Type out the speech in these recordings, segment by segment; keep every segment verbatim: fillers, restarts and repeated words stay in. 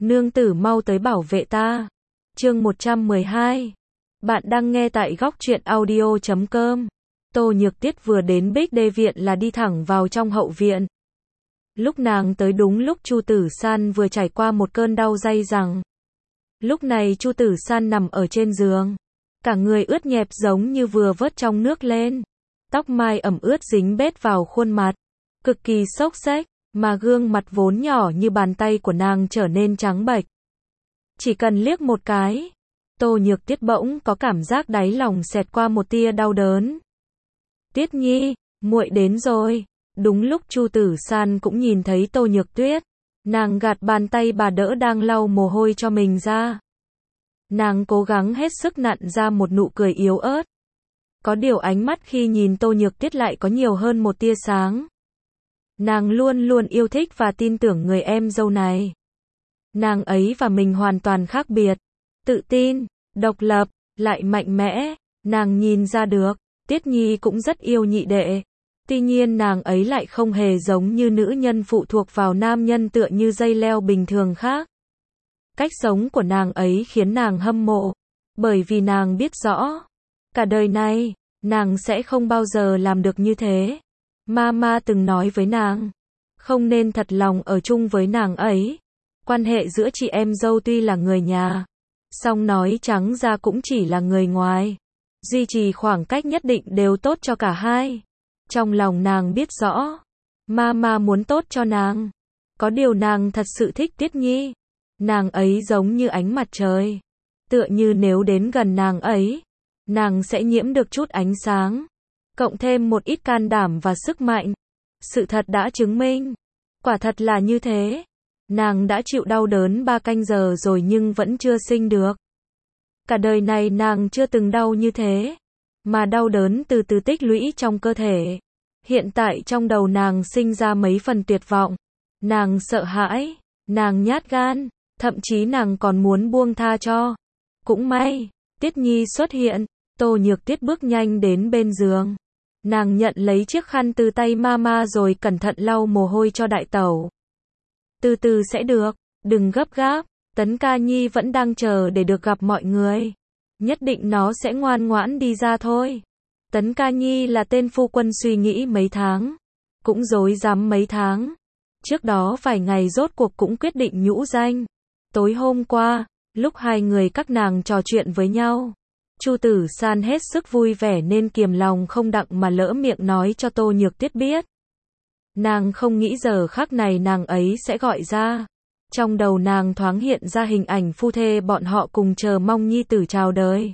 Nương tử mau tới bảo vệ ta. Chương một trăm mười hai. Bạn đang nghe tại góc truyện audio chấm com. Tô Nhược Tiết vừa đến Bích Đê viện là đi thẳng vào trong hậu viện. Lúc nàng tới đúng lúc Chu Tử San vừa trải qua một cơn đau day dẳng. Lúc này Chu Tử San nằm ở trên giường, cả người ướt nhẹp giống như vừa vớt trong nước lên. Tóc mai ẩm ướt dính bết vào khuôn mặt, cực kỳ xốc xếch, mà gương mặt vốn nhỏ như bàn tay của nàng trở nên trắng bệch. Chỉ cần liếc một cái, Tô Nhược Tiết bỗng có cảm giác đáy lòng xẹt qua một tia đau đớn. Tiết Nhi, muội đến rồi. Đúng lúc Chu Tử San cũng nhìn thấy Tô Nhược Tuyết, nàng gạt bàn tay bà đỡ đang lau mồ hôi cho mình ra. Nàng cố gắng hết sức nặn ra một nụ cười yếu ớt. Có điều ánh mắt khi nhìn Tô Nhược Tiết lại có nhiều hơn một tia sáng. Nàng luôn luôn yêu thích và tin tưởng người em dâu này. Nàng ấy và mình hoàn toàn khác biệt, tự tin, độc lập, lại mạnh mẽ. Nàng nhìn ra được, Tiết Nhi cũng rất yêu nhị đệ. Tuy nhiên nàng ấy lại không hề giống như nữ nhân phụ thuộc vào nam nhân tựa như dây leo bình thường khác. Cách sống của nàng ấy khiến nàng hâm mộ, bởi vì nàng biết rõ, cả đời này, nàng sẽ không bao giờ làm được như thế. Mama từng nói với nàng, không nên thật lòng ở chung với nàng ấy. Quan hệ giữa chị em dâu tuy là người nhà, song nói trắng ra cũng chỉ là người ngoài. Duy trì khoảng cách nhất định đều tốt cho cả hai. Trong lòng nàng biết rõ, Mama muốn tốt cho nàng. Có điều nàng thật sự thích Tiết Nhi. Nàng ấy giống như ánh mặt trời. Tựa như nếu đến gần nàng ấy, nàng sẽ nhiễm được chút ánh sáng. Cộng thêm một ít can đảm và sức mạnh. Sự thật đã chứng minh. Quả thật là như thế. Nàng đã chịu đau đớn ba canh giờ rồi nhưng vẫn chưa sinh được. Cả đời này nàng chưa từng đau như thế. Mà đau đớn từ từ tích lũy trong cơ thể. Hiện tại trong đầu nàng sinh ra mấy phần tuyệt vọng. Nàng sợ hãi. Nàng nhát gan. Thậm chí nàng còn muốn buông tha cho. Cũng may, Tiết Nhi xuất hiện. Tô Nhược Tiết bước nhanh đến bên giường. Nàng nhận lấy chiếc khăn từ tay Mama rồi cẩn thận lau mồ hôi cho đại tẩu. Từ từ sẽ được, đừng gấp gáp. Tấn Ca Nhi vẫn đang chờ để được gặp mọi người. Nhất định nó sẽ ngoan ngoãn đi ra thôi. Tấn Ca Nhi là tên phu quân suy nghĩ mấy tháng, cũng rối rắm mấy tháng. Trước đó vài ngày rốt cuộc cũng quyết định nhũ danh. Tối hôm qua, lúc hai người các nàng trò chuyện với nhau, Chu Tử San hết sức vui vẻ nên kiềm lòng không đặng mà lỡ miệng nói cho Tô Nhược Tiết biết. Nàng không nghĩ giờ khắc này nàng ấy sẽ gọi ra. Trong đầu nàng thoáng hiện ra hình ảnh phu thê bọn họ cùng chờ mong nhi tử chào đời.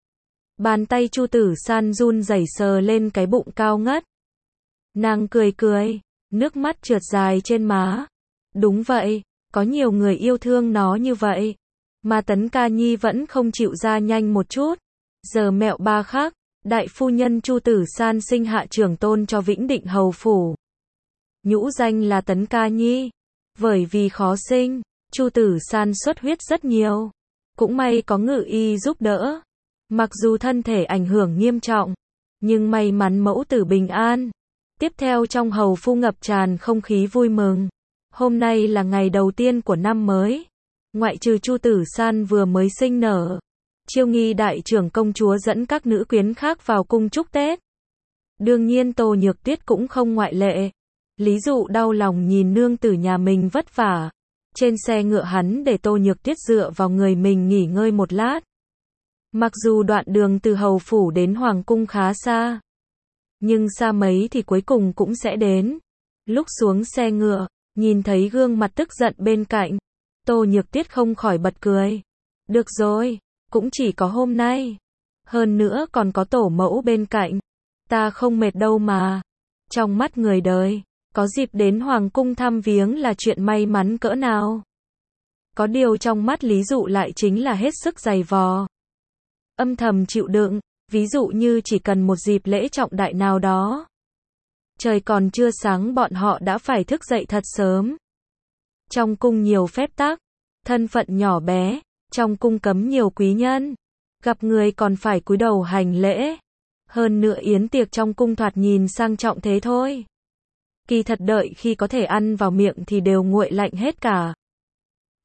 Bàn tay Chu Tử San run rẩy sờ lên cái bụng cao ngất. Nàng cười cười, nước mắt trượt dài trên má. Đúng vậy, có nhiều người yêu thương nó như vậy. Mà Tấn Ca Nhi vẫn không chịu ra nhanh một chút. Giờ mẹo ba khác, đại phu nhân Chu Tử San sinh hạ trưởng tôn cho Vĩnh Định hầu phủ. Nhũ danh là Tấn Ca Nhi. Bởi vì khó sinh, Chu Tử San xuất huyết rất nhiều. Cũng may có ngự y giúp đỡ. Mặc dù thân thể ảnh hưởng nghiêm trọng, nhưng may mắn mẫu tử bình an. Tiếp theo trong hầu phu ngập tràn không khí vui mừng. Hôm nay là ngày đầu tiên của năm mới. Ngoại trừ Chu Tử San vừa mới sinh nở, Chiêu Nghi đại trưởng công chúa dẫn các nữ quyến khác vào cung chúc Tết. Đương nhiên Tô Nhược Tiết cũng không ngoại lệ. Lý Dụ đau lòng nhìn nương tử nhà mình vất vả. Trên xe ngựa hắn để Tô Nhược Tiết dựa vào người mình nghỉ ngơi một lát. Mặc dù đoạn đường từ hầu phủ đến hoàng cung khá xa, nhưng xa mấy thì cuối cùng cũng sẽ đến. Lúc xuống xe ngựa, nhìn thấy gương mặt tức giận bên cạnh, Tô Nhược Tiết không khỏi bật cười. Được rồi, cũng chỉ có hôm nay. Hơn nữa còn có tổ mẫu bên cạnh. Ta không mệt đâu mà. Trong mắt người đời, có dịp đến hoàng cung thăm viếng là chuyện may mắn cỡ nào. Có điều trong mắt Lý Dụ lại chính là hết sức dày vò. Âm thầm chịu đựng, ví dụ như chỉ cần một dịp lễ trọng đại nào đó. Trời còn chưa sáng bọn họ đã phải thức dậy thật sớm. Trong cung nhiều phép tắc, thân phận nhỏ bé, trong cung cấm nhiều quý nhân. Gặp người còn phải cúi đầu hành lễ. Hơn nữa yến tiệc trong cung thoạt nhìn sang trọng thế thôi. Kỳ thật đợi khi có thể ăn vào miệng thì đều nguội lạnh hết cả.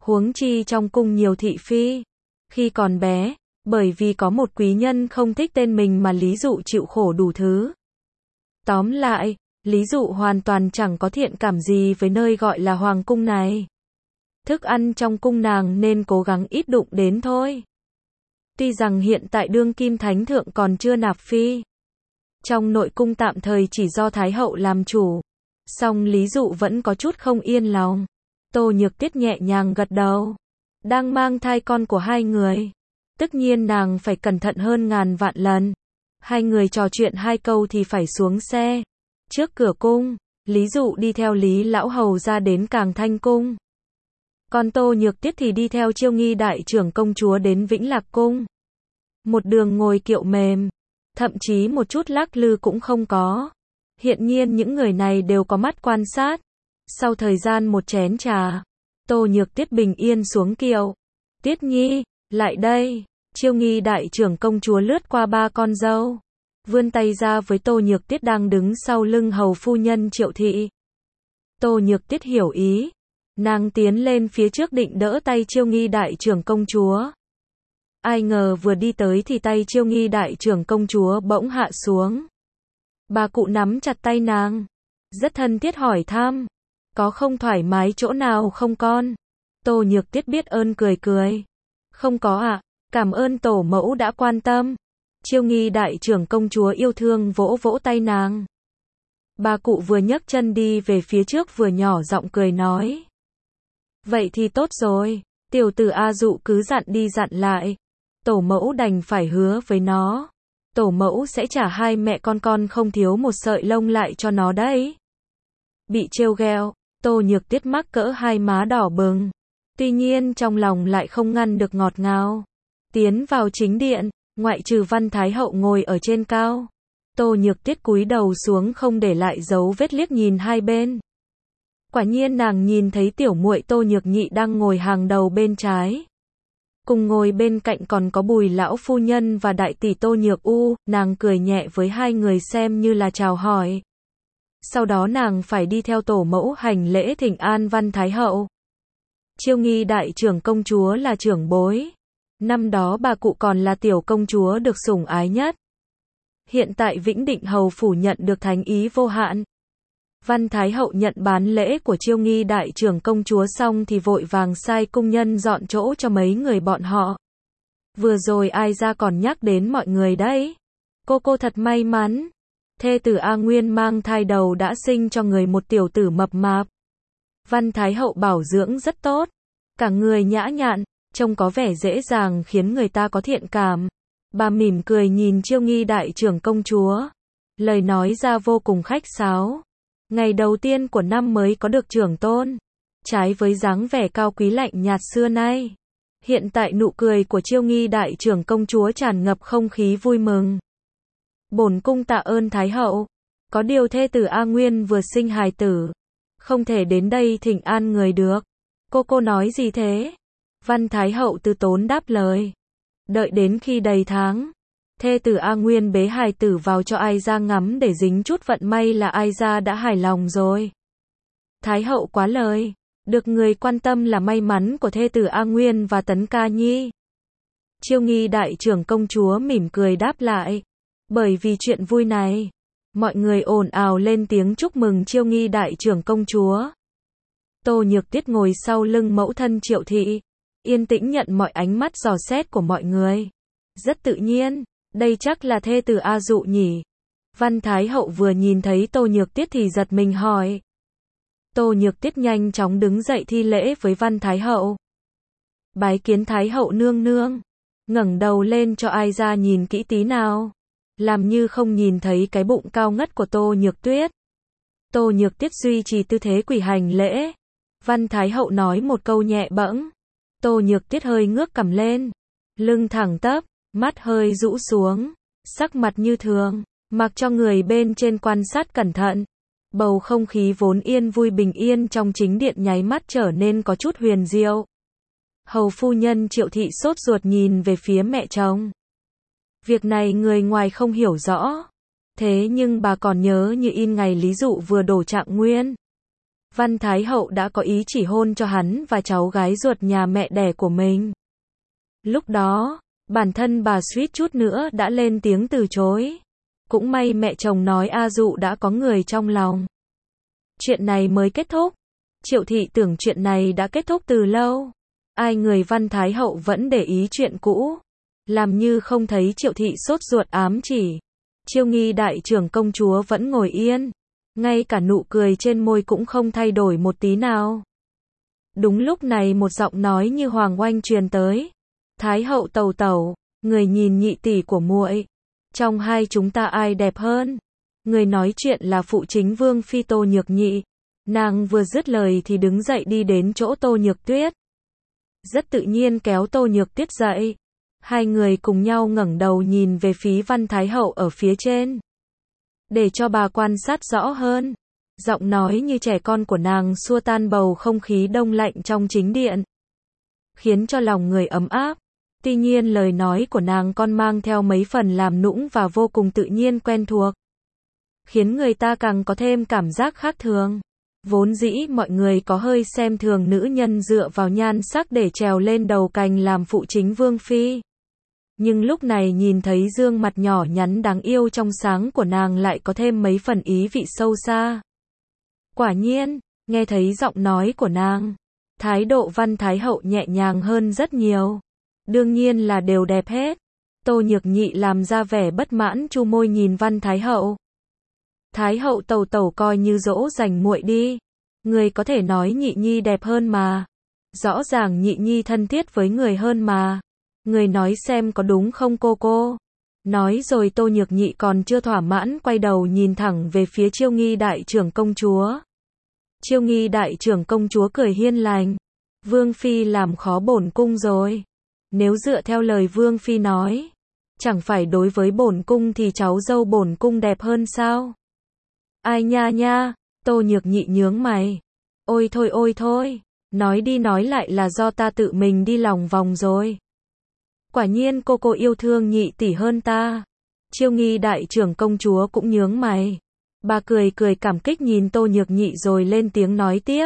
Huống chi trong cung nhiều thị phi. Khi còn bé, bởi vì có một quý nhân không thích tên mình mà Lý Dụ chịu khổ đủ thứ. Tóm lại, Lý Dụ hoàn toàn chẳng có thiện cảm gì với nơi gọi là hoàng cung này. Thức ăn trong cung nàng nên cố gắng ít đụng đến thôi. Tuy rằng hiện tại đương kim thánh thượng còn chưa nạp phi. Trong nội cung tạm thời chỉ do Thái hậu làm chủ. Song Lý Dụ vẫn có chút không yên lòng. Tô Nhược Tiết nhẹ nhàng gật đầu. Đang mang thai con của hai người. Tất nhiên nàng phải cẩn thận hơn ngàn vạn lần. Hai người trò chuyện hai câu thì phải xuống xe. Trước cửa cung, Lý Dụ đi theo Lý Lão Hầu ra đến Càng Thanh Cung. Còn Tô Nhược Tiết thì đi theo Chiêu Nghi đại trưởng công chúa đến Vĩnh Lạc Cung. Một đường ngồi kiệu mềm, thậm chí một chút lắc lư cũng không có. Hiện nhiên những người này đều có mắt quan sát. Sau thời gian một chén trà, Tô Nhược Tiết bình yên xuống kiệu. Tiết Nhi, lại đây. Chiêu Nghi đại trưởng công chúa lướt qua ba con dâu, vươn tay ra với Tô Nhược Tiết đang đứng sau lưng hầu phu nhân Triệu Thị. Tô Nhược Tiết hiểu ý. Nàng tiến lên phía trước định đỡ tay Chiêu Nghi đại trưởng công chúa. Ai ngờ vừa đi tới thì tay Chiêu Nghi đại trưởng công chúa bỗng hạ xuống. Bà cụ nắm chặt tay nàng, rất thân thiết hỏi thăm. Có không thoải mái chỗ nào không con? Tô Nhược Tiết biết ơn cười cười. Không có ạ, à, cảm ơn tổ mẫu đã quan tâm. Chiêu Nghi đại trưởng công chúa yêu thương vỗ vỗ tay nàng. Bà cụ vừa nhấc chân đi về phía trước vừa nhỏ giọng cười nói. Vậy thì tốt rồi, tiểu tử A Dụ cứ dặn đi dặn lại. Tổ mẫu đành phải hứa với nó. Tổ mẫu sẽ trả hai mẹ con con không thiếu một sợi lông lại cho nó đấy. Bị trêu ghẹo, Tô Nhược Tiết mắc cỡ hai má đỏ bừng. Tuy nhiên trong lòng lại không ngăn được ngọt ngào. Tiến vào chính điện, ngoại trừ Văn Thái hậu ngồi ở trên cao. Tô Nhược Tiết cúi đầu xuống không để lại dấu vết liếc nhìn hai bên. Quả nhiên nàng nhìn thấy tiểu muội Tô Nhược Nhị đang ngồi hàng đầu bên trái. Cùng ngồi bên cạnh còn có Bùi lão phu nhân và đại tỷ Tô Nhược U, nàng cười nhẹ với hai người xem như là chào hỏi. Sau đó nàng phải đi theo tổ mẫu hành lễ thỉnh an Văn Thái hậu. Chiêu Nghi đại trưởng công chúa là trưởng bối. Năm đó bà cụ còn là tiểu công chúa được sủng ái nhất. Hiện tại Vĩnh Định hầu phủ nhận được thánh ý vô hạn. Văn Thái hậu nhận bán lễ của Chiêu Nghi đại trưởng công chúa xong thì vội vàng sai cung nhân dọn chỗ cho mấy người bọn họ. Vừa rồi ai ra còn nhắc đến mọi người đấy. Cô cô thật may mắn. Thê tử A Nguyên mang thai đầu đã sinh cho người một tiểu tử mập mạp. Văn Thái hậu bảo dưỡng rất tốt. Cả người nhã nhặn, trông có vẻ dễ dàng khiến người ta có thiện cảm. Bà mỉm cười nhìn Chiêu Nghi đại trưởng công chúa. Lời nói ra vô cùng khách sáo. Ngày đầu tiên của năm mới có được trưởng tôn. Trái với dáng vẻ cao quý lạnh nhạt xưa nay. Hiện tại nụ cười của Chiêu Nghi đại trưởng công chúa tràn ngập không khí vui mừng. Bổn cung tạ ơn Thái hậu. Có điều thê tử A Nguyên vừa sinh hài tử. Không thể đến đây thỉnh an người được. Cô cô nói gì thế? Văn Thái hậu từ tốn đáp lời. Đợi đến khi đầy tháng. Thê tử A Nguyên bế hài tử vào cho ai ra ngắm để dính chút vận may là ai ra đã hài lòng rồi. Thái hậu quá lời. Được người quan tâm là may mắn của thê tử A Nguyên và Tấn Ca Nhi. Chiêu Nghi đại trưởng công chúa mỉm cười đáp lại. Bởi vì chuyện vui này, mọi người ồn ào lên tiếng chúc mừng Chiêu Nghi đại trưởng công chúa. Tô Nhược Tiết ngồi sau lưng mẫu thân Triệu Thị, yên tĩnh nhận mọi ánh mắt dò xét của mọi người. Rất tự nhiên, đây chắc là thê tử A Dụ nhỉ. Văn Thái hậu vừa nhìn thấy Tô Nhược Tiết thì giật mình hỏi. Tô Nhược Tiết nhanh chóng đứng dậy thi lễ với Văn Thái hậu. Bái kiến Thái hậu nương nương. Ngẩng đầu lên cho ai ra nhìn kỹ tí nào. Làm như không nhìn thấy cái bụng cao ngất của Tô Nhược Tuyết. Tô Nhược Tiết duy trì tư thế quỳ hành lễ. Văn Thái hậu nói một câu nhẹ bẫng. Tô Nhược Tiết hơi ngước cằm lên. Lưng thẳng tắp, mắt hơi rũ xuống. Sắc mặt như thường, mặc cho người bên trên quan sát cẩn thận. Bầu không khí vốn yên vui bình yên trong chính điện nháy mắt trở nên có chút huyền diệu. Hầu phu nhân Triệu Thị sốt ruột nhìn về phía mẹ chồng. Việc này người ngoài không hiểu rõ. Thế nhưng bà còn nhớ như in ngày Lý Dụ vừa đổ trạng nguyên. Văn Thái Hậu đã có ý chỉ hôn cho hắn và cháu gái ruột nhà mẹ đẻ của mình. Lúc đó, bản thân bà suýt chút nữa đã lên tiếng từ chối. Cũng may mẹ chồng nói A Dụ đã có người trong lòng. Chuyện này mới kết thúc. Triệu thị tưởng chuyện này đã kết thúc từ lâu. Ai người Văn Thái Hậu vẫn để ý chuyện cũ. Làm như không thấy Triệu thị sốt ruột ám chỉ. Chiêu Nghi đại trưởng công chúa vẫn ngồi yên. Ngay cả nụ cười trên môi cũng không thay đổi một tí nào. Đúng lúc này một giọng nói như hoàng oanh truyền tới. Thái hậu tẩu tẩu, người nhìn nhị tỷ của muội, trong hai chúng ta ai đẹp hơn? Người nói chuyện là phụ chính vương phi Tô Nhược Nhị. Nàng vừa dứt lời thì đứng dậy đi đến chỗ Tô Nhược Tuyết. Rất tự nhiên kéo Tô Nhược Tuyết dậy. Hai người cùng nhau ngẩng đầu nhìn về phía Văn Thái hậu ở phía trên. Để cho bà quan sát rõ hơn. Giọng nói như trẻ con của nàng xua tan bầu không khí đông lạnh trong chính điện. Khiến cho lòng người ấm áp. Tuy nhiên lời nói của nàng còn mang theo mấy phần làm nũng và vô cùng tự nhiên quen thuộc. Khiến người ta càng có thêm cảm giác khác thường. Vốn dĩ mọi người có hơi xem thường nữ nhân dựa vào nhan sắc để trèo lên đầu cành làm phụ chính vương phi. Nhưng lúc này nhìn thấy gương mặt nhỏ nhắn đáng yêu trong sáng của nàng lại có thêm mấy phần ý vị sâu xa. Quả nhiên, nghe thấy giọng nói của nàng, thái độ Văn Thái hậu nhẹ nhàng hơn rất nhiều. Đương nhiên là đều đẹp hết. Tô Nhược Nhị làm ra vẻ bất mãn chu môi nhìn Văn Thái hậu. Thái hậu tẩu tẩu coi như dỗ dành muội đi. Người có thể nói Nhị Nhi đẹp hơn mà. Rõ ràng Nhị Nhi thân thiết với người hơn mà. Người nói xem có đúng không cô cô? Nói rồi Tô Nhược Nhị còn chưa thỏa mãn quay đầu nhìn thẳng về phía Chiêu Nghi đại trưởng công chúa. Chiêu Nghi đại trưởng công chúa cười hiên lành. Vương phi làm khó bổn cung rồi. Nếu dựa theo lời Vương phi nói, chẳng phải đối với bổn cung thì cháu dâu bổn cung đẹp hơn sao? Ai nha nha, Tô Nhược Nhị nhướng mày. Ôi thôi ôi thôi, nói đi nói lại là do ta tự mình đi lòng vòng rồi. Quả nhiên cô cô yêu thương Nhị tỷ hơn ta. Chiêu Nghi đại trưởng công chúa cũng nhướng mày. Bà cười cười cảm kích nhìn Tô Nhược Nhị rồi lên tiếng nói tiếp.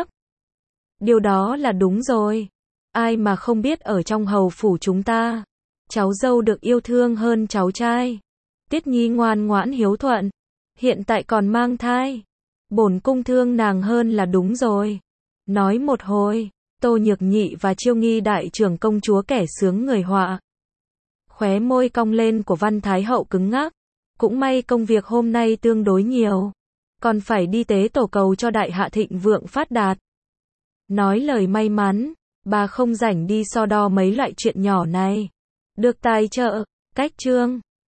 Điều đó là đúng rồi. Ai mà không biết ở trong hầu phủ chúng ta, cháu dâu được yêu thương hơn cháu trai. Tiết Nhi ngoan ngoãn hiếu thuận, hiện tại còn mang thai. Bổn cung thương nàng hơn là đúng rồi. Nói một hồi, Tô Nhược Nhị và Chiêu Nghi đại trưởng công chúa kẻ sướng người họa. Khóe môi cong lên của Văn Thái hậu cứng ngắc. Cũng may công việc hôm nay tương đối nhiều. Còn phải đi tế tổ cầu cho đại hạ thịnh vượng phát đạt. Nói lời may mắn, bà không rảnh đi so đo mấy loại chuyện nhỏ này. Được tài trợ, cách chương.